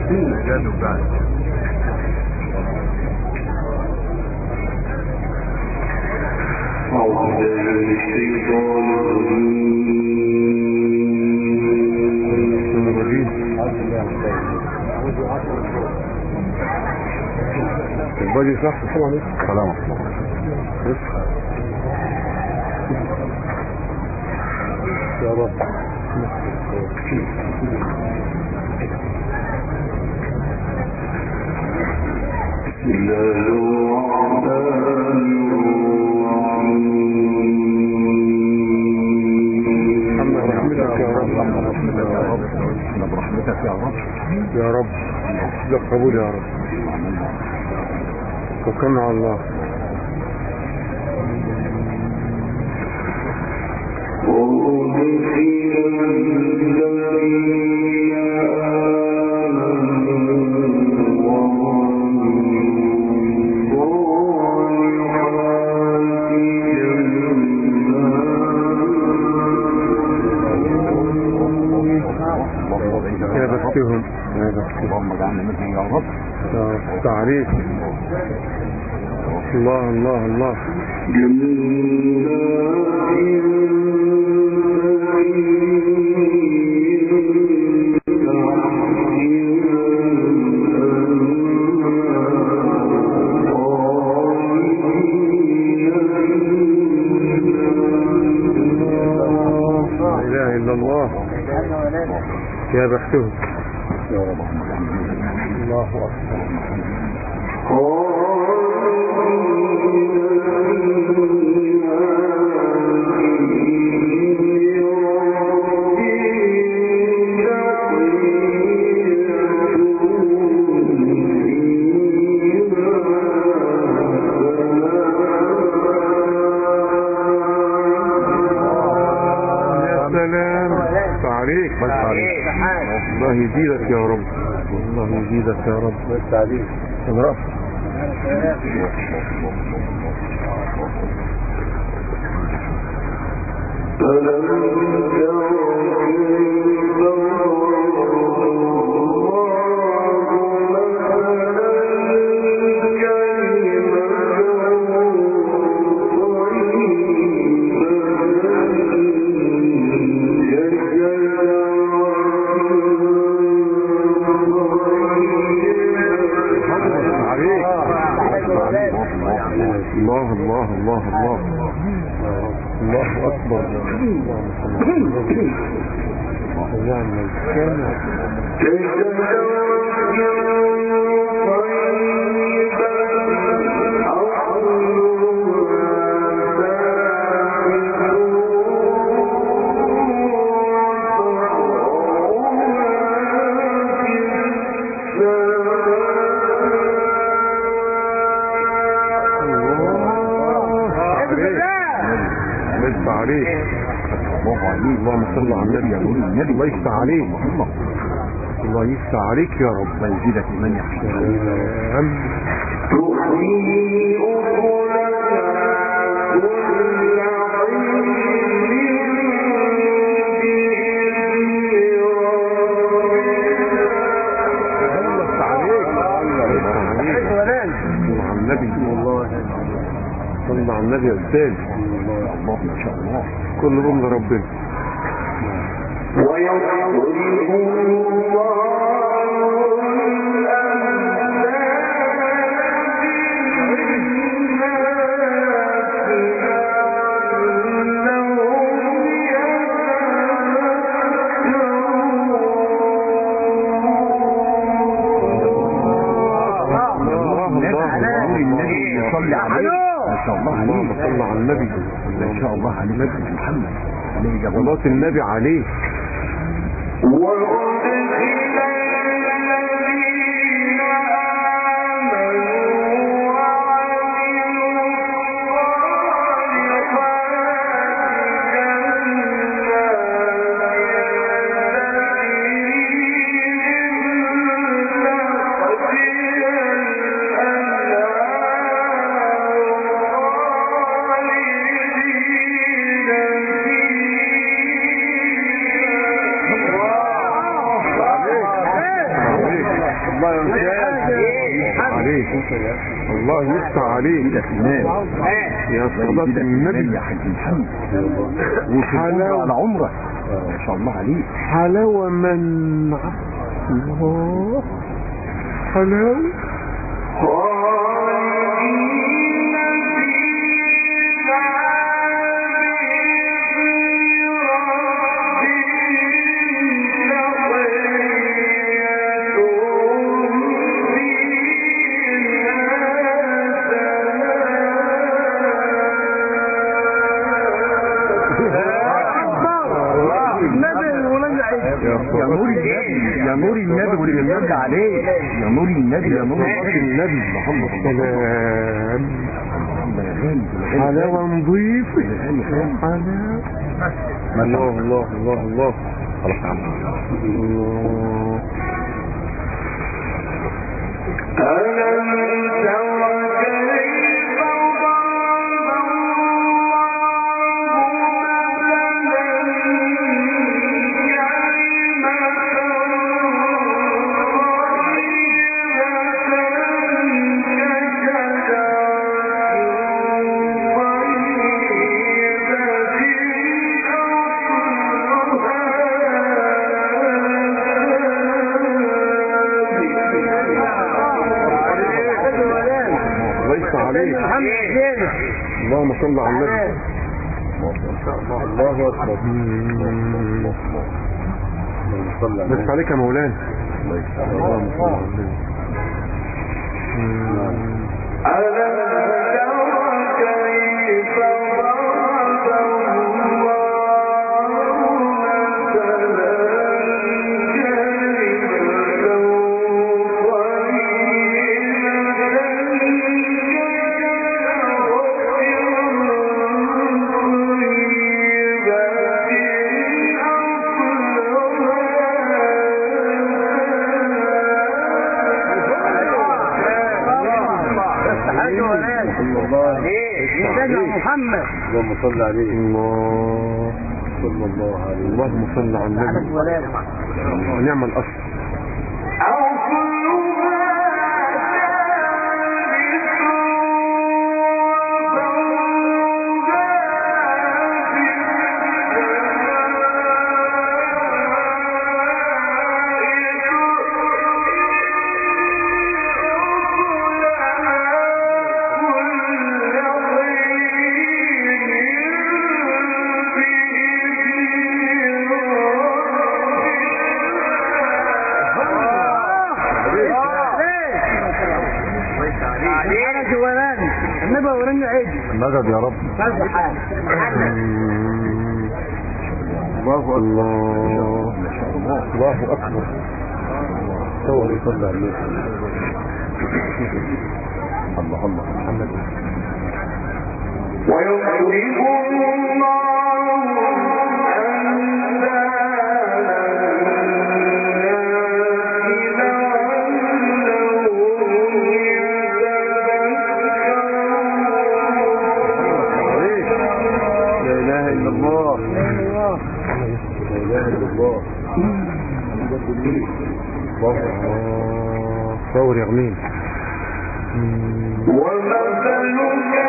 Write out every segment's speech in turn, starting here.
جانب بعد. الباقي صح. السلام عليكم. سلام. يا رب. بسم الله الرحمن برحمتك يا رب. يا رب لك قبول يا رب. توكلنا على الله. يا بختهم يا بختهم. اللهم اجعلنا منهم يا رب. تعريف. الله الله الله. لا اله الا الله. يا بختهم يا رب. الله اكبر. عليك بس عليك. الله يزيدك يا رب. الله يزيدك يا رب. بس عليك. رأس. الله الله الله الله الله أكبر. عليك. اللهم صل على النبي. الله يفتح عليك. الله يفتح عليك يا رب. الله يزيدك من يحسن. صلى على النبي يا أستاذ. الله ما شاء الله. كل أمر ربنا. اللهم صل على النبي. ان شاء الله على النبي محمد صلاة النبي عليه. الله يفتح عليك. الله يفتح عليك يا صلاة النبي يا حاج محمد. وحلاوة على عمرك ما شاء الله عليك. حلاوة من الله حلاوة يا نور النبي واللي بيرد عليه. يا نور النبي يا نور النبي محمد سلام حلاوة نظيفة حلاوة الله الله الله الله خلاص يا عم الله اللهم صل على النبي. الله اكبر. بس عليك يا مولانا. اللهم صل على النبي. محمد اللهم صل عليه. الله صلى الله عليه. اللهم صل على النبي ونعم الاصل. مدد يا رب. الله الله الله اكبر. صور يصلى عليه. الله الله محمد. ويخرجهم الله صور يغنين. ومثل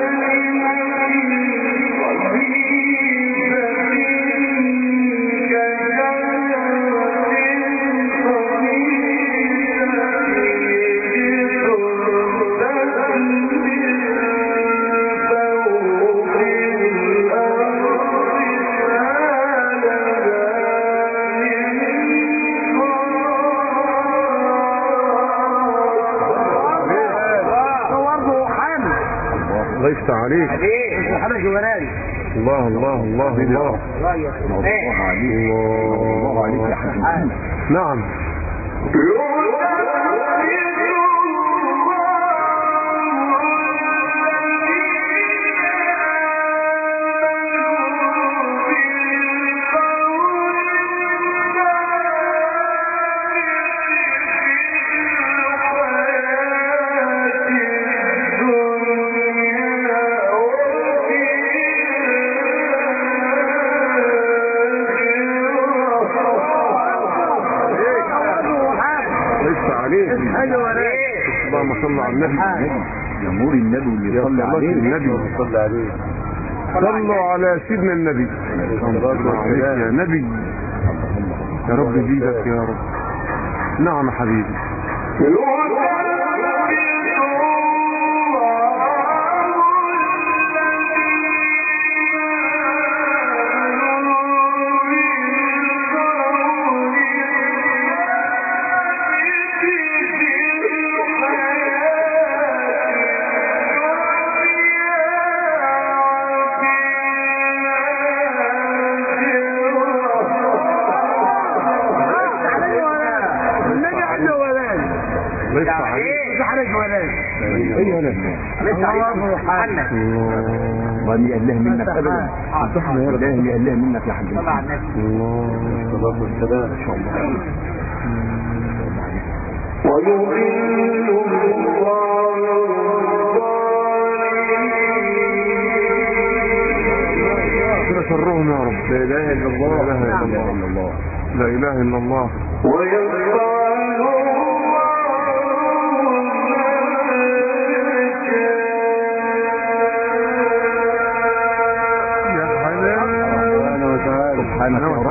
الله يفتح عليك. الله الله الله الله الله عليك يا حاج محمد. نعم. عليه. اللهم صل على النبي. يا نور النبي واللي يصلي عليه النبي صلى عليه. صلوا على سيدنا النبي. صلوا عليك يا نبي. يا رب زيدك يا رب. نعم حبيبي. ليس عليك ايه ولا وان يقله منك ابدا صحنا يا رب يقله منك يا حبيبي الله والسلام ان شاء الله. ويضل كده شرهم يا رب. لا اله الا الله. لا اله الا الله. سبحانك يا رب.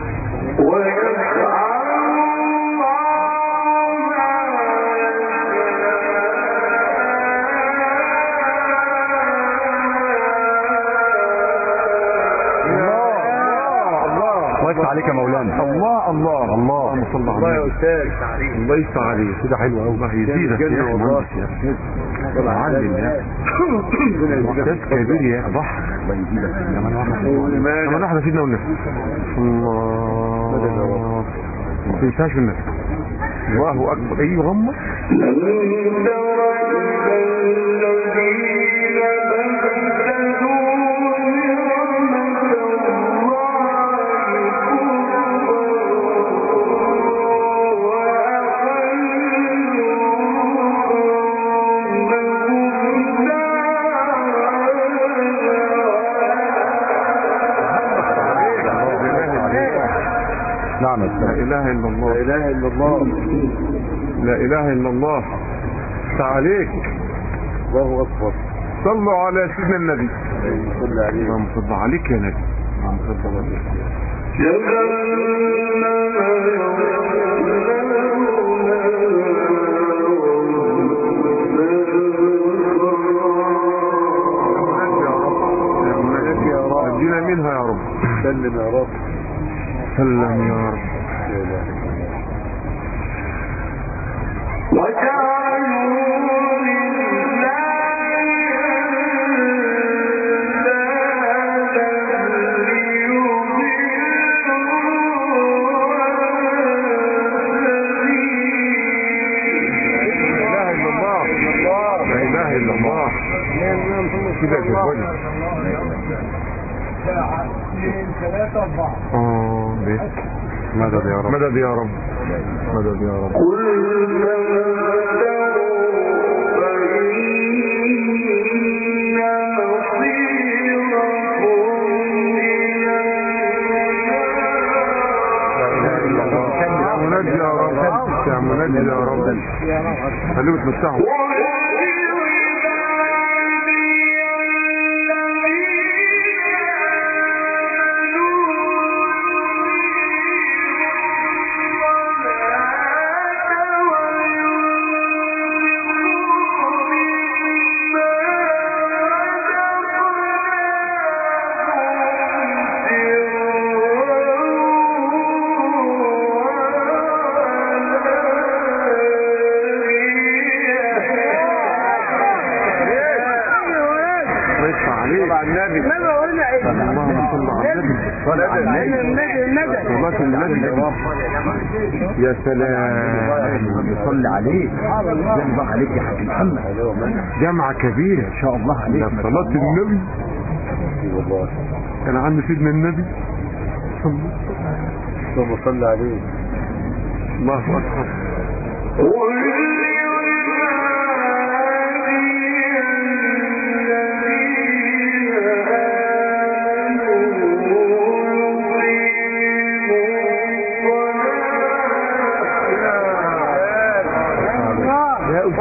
وقف عليك يا مولانا. الله الله الله صل الله على يا النبي. استاذ. الله يفتح عليك. كده حلو قوي. الله يزيدك يا اخي مهندس يا اخي. معلم يا استاذ كبير يا بحر. الله يزيدك كمان واحد كمان واحده سيدنا والنبي. الله ما تنساش النبي. الله اكبر. ايوه غمه. نعم. لا اله الا الله. لا اله الا الله. لا اله الا الله. تعاليك. الله اكبر. صلوا على سيدنا النبي. صلى عليه. اللهم صل عليك يا نبي. ادينا منها يا رب. سلم يا رب. سلم يا رب. كده جواني. مدد يا رب. مدد يا رب. مدد يا رب. منجي يا رب. يا منجي يا رب. خليه بتمسحه. يا سلام. صلي عليك. جمع عليك يا حبيبي محمد. جمعة كبيرة ان شاء الله عليك. صلاة النبي. والله كان عند سيدنا النبي. اللهم صل عليه. الله اكبر.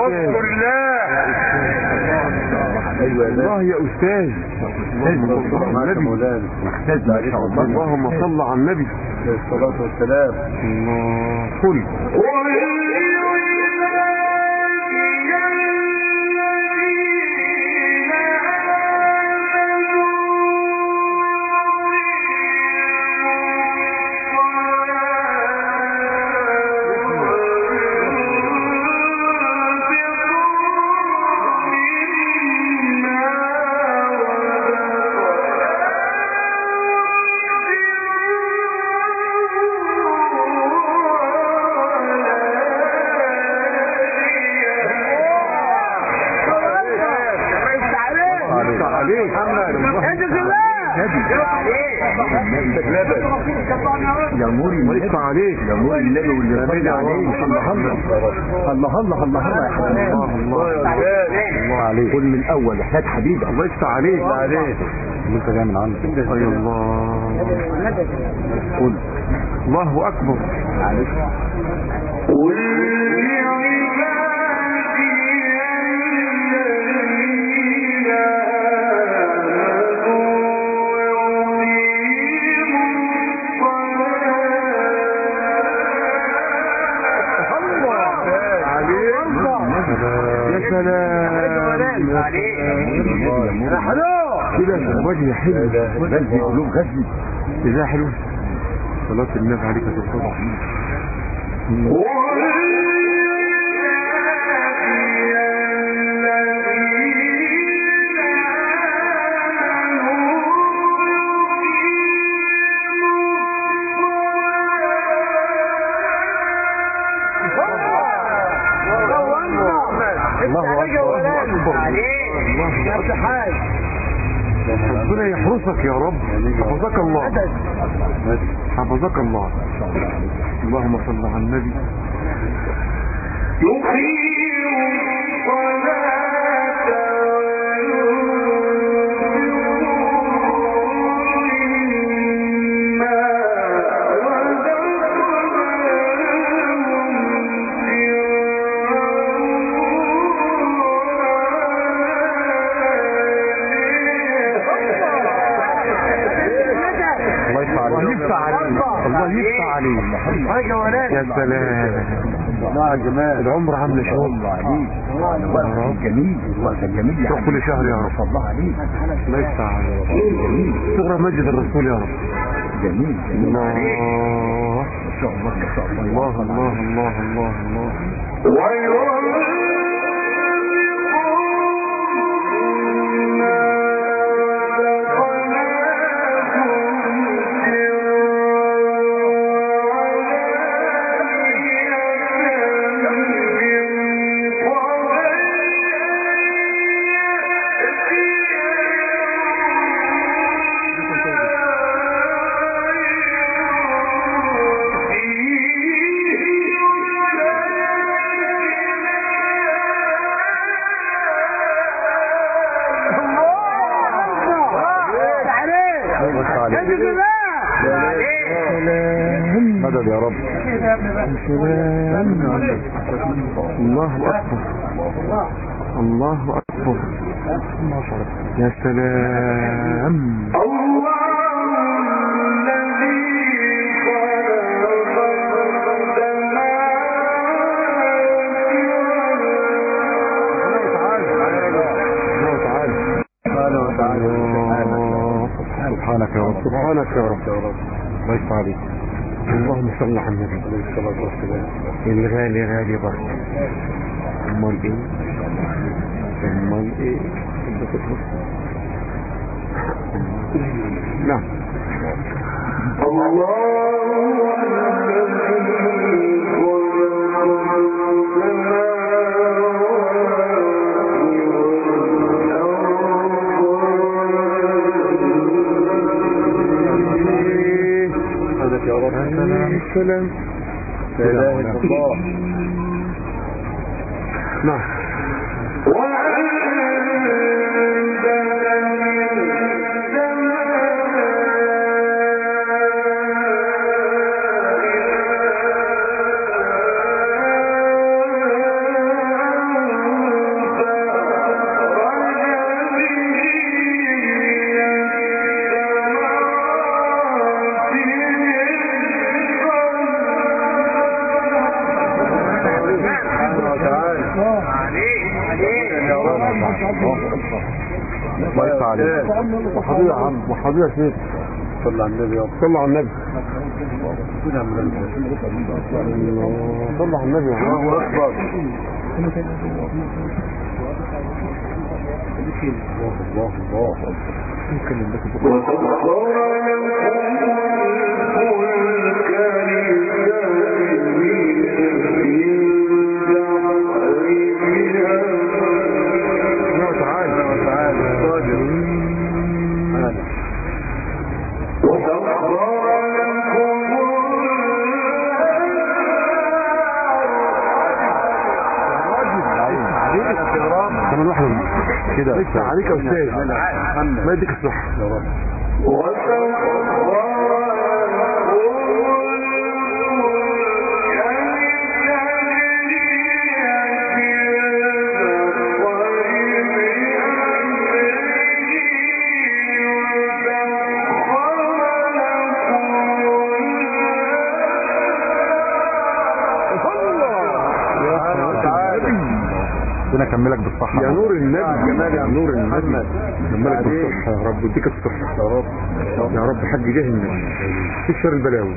اذكر الله. الله يا استاذ. اللهم صل على النبي عليه الصلاة والسلام. الله قل يا نور وليس عليك يا نور النبي واللي رضي عليه. الله الله الله الله الله يا حبيبي. الله عليك. قل من الاول يا حياة حبيبي. الله يفتح عليك. انت جاي من عندك. اي الله. قل الله اكبر. كده وجه حلو غزي قلوب غزي ازاي حلو صلاة النبي عليك الصلاة. ربنا يحرسك يا رب. حفظك الله. حفظك الله. اللهم صل على النبي. الله يفتح عليك. يا سلام. الله الجمال. العمر عامله شغل. الله عليك. الله جميل. الله جميل. روح كل شهر يا رب. الله عليك. الله يفتح عليك. جميل. تقرا مجد الرسول يا رب. جميل. الله ما شاء الله ما شاء الله. الله الله الله الله الله. مدد يا رب. الله أكبر. الله أكبر. يا سلام. سبحانك يا رب. سبحانك يا رب. الله يفتح عليك. اللهم صل على النبي عليه الصلاة والسلام. الغالي غالي برضه. امال ايه؟ امال ايه؟ نعم. السلام. لا اله الا الله. نعم. يا رب. الله يفتح عليك. وحبيبي يا عم، وحبيبي يا شيخ. صلى على النبي يا رب. صلى على النبي. كل عم صلى على النبي يا عم. الله اكبر. الله الله. ممكن الناس كمان واحدة كده عليك يا استاذ، ما يديك الصحة يا رب. ربنا يكملك بالصحة يا نور النبي. جمال يا نور النبي، محمد. يكملك بالصحة يا رب، ويديك الصحة يا رب. يا رب. حج جاه النبي في شر البلاوي.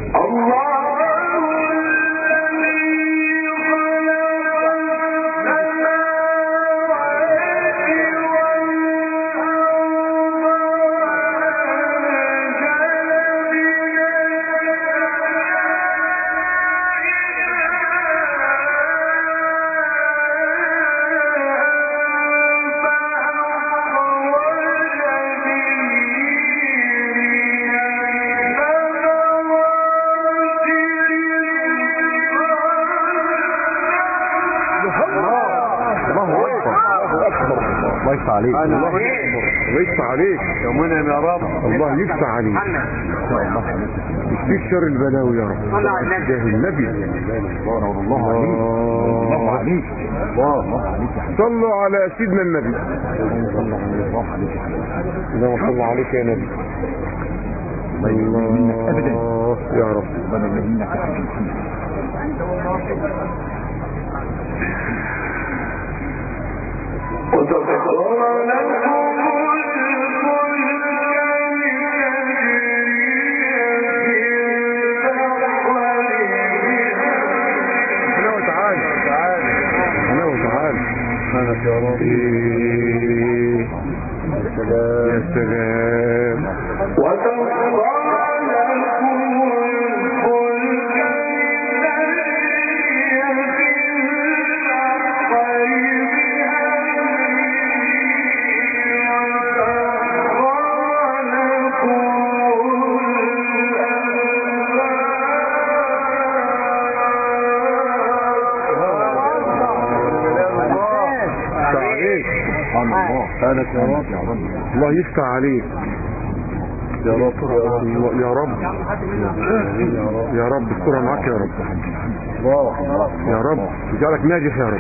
الله يفتح عليك. الله يفتح عليك يا منعم يا رب. الله يفتح عليك. يكفيك شر البلاوي يا رب. جاه النبي. الله عليك. الله عليك. الله عليك. صلوا على سيدنا النبي. اللهم صل عليك يا نبي. الله يا رب. سبحانك يا رب. يا سلام. سبحانك يا رب. الله يفتح عليك يا رب. يا رب. يا رب استرها معاك يا رب. يا رب يجعلك ناجح يا رب.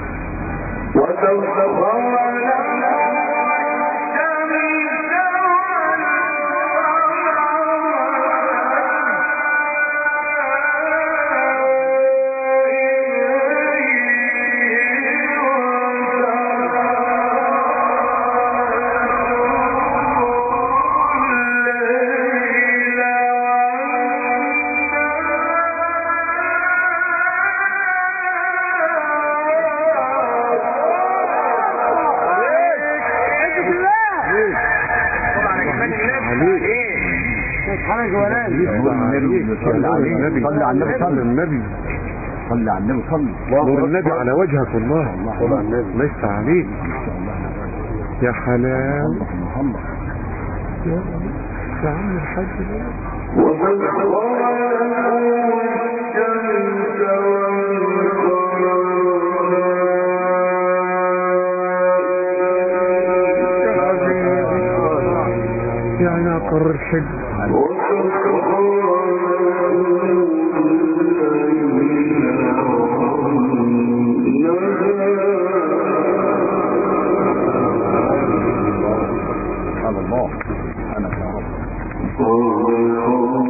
صلى على النبي. صلى على النبي. صلى على النبي. صلى نور النبي على وجهك والله. صلى على النبي. الله يفتح عليك يا حلال. يا عم الحاج يعني اقر الحج. على الله. أنا يا رب.